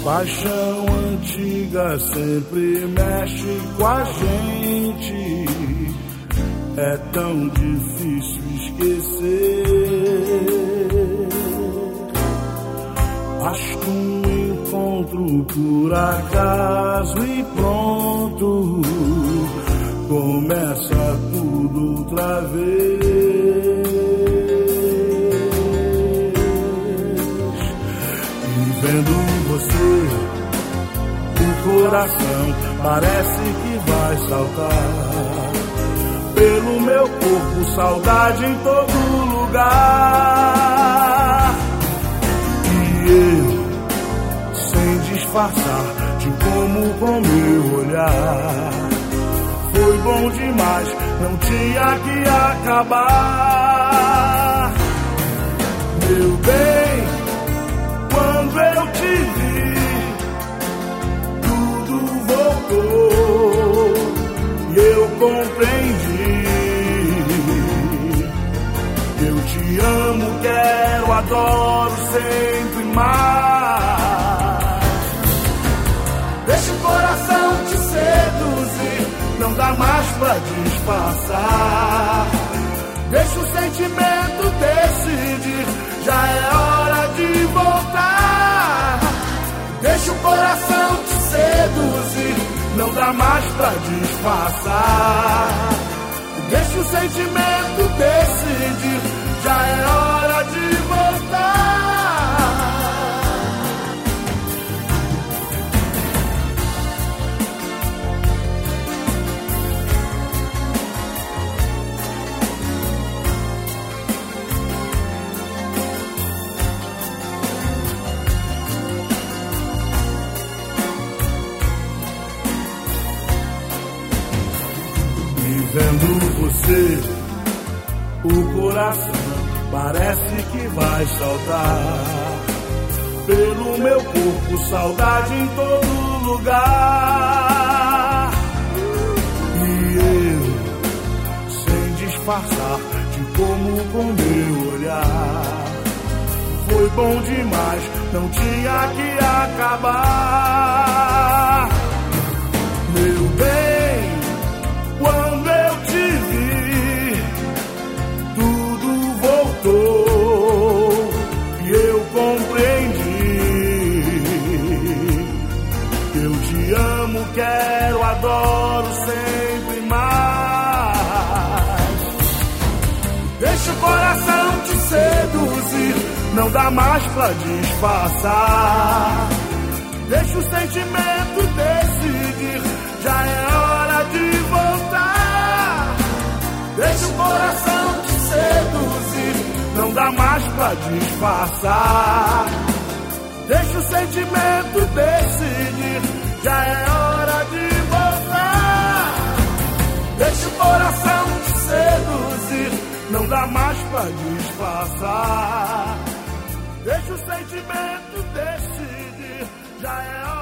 Paixão antiga sempre mexe com a gente. É tão difícil esquecer. Basta um encontro por acaso e pronto, começa tudo outra vez. E vendo você, o coração parece que vai saltar. Pelo meu corpo, saudade em todo lugar. E eu, sem disfarçar, te como com meu olhar. Foi bom demais, não tinha que acabar. Meu bem, quando eu te vi, tudo voltou e eu compreendi. Eu te amo, quero, adoro sempre mais. Deixa o coração te seduzir, não dá mais pra disfarçar. Deixa o sentimento decidir, já é hora de voltar. Deixa o coração te seduzir, não dá mais pra disfarçar. Deixa o sentimento decidir, já é hora de voltar. Vendo você, o coração parece que vai saltar. Pelo meu corpo, saudade em todo lugar. E eu, sem disfarçar, te como com meu olhar. Foi bom demais, não tinha que acabar. Meu bem, quando eu te vi, tudo voltou e eu compreendi. Eu te amo, quero, adoro sempre mais. Deixa o coração te seduzir, não dá mais pra disfarçar. Deixa o sentimento decidir, já é hora de voltar. Deixa o coração te seduzir, não dá mais pra disfarçar. Deixa o sentimento decidir, já é hora de voltar. Deixa o coração te seduzir, não dá mais pra disfarçar. Deixa o sentimento decidir, já é hora.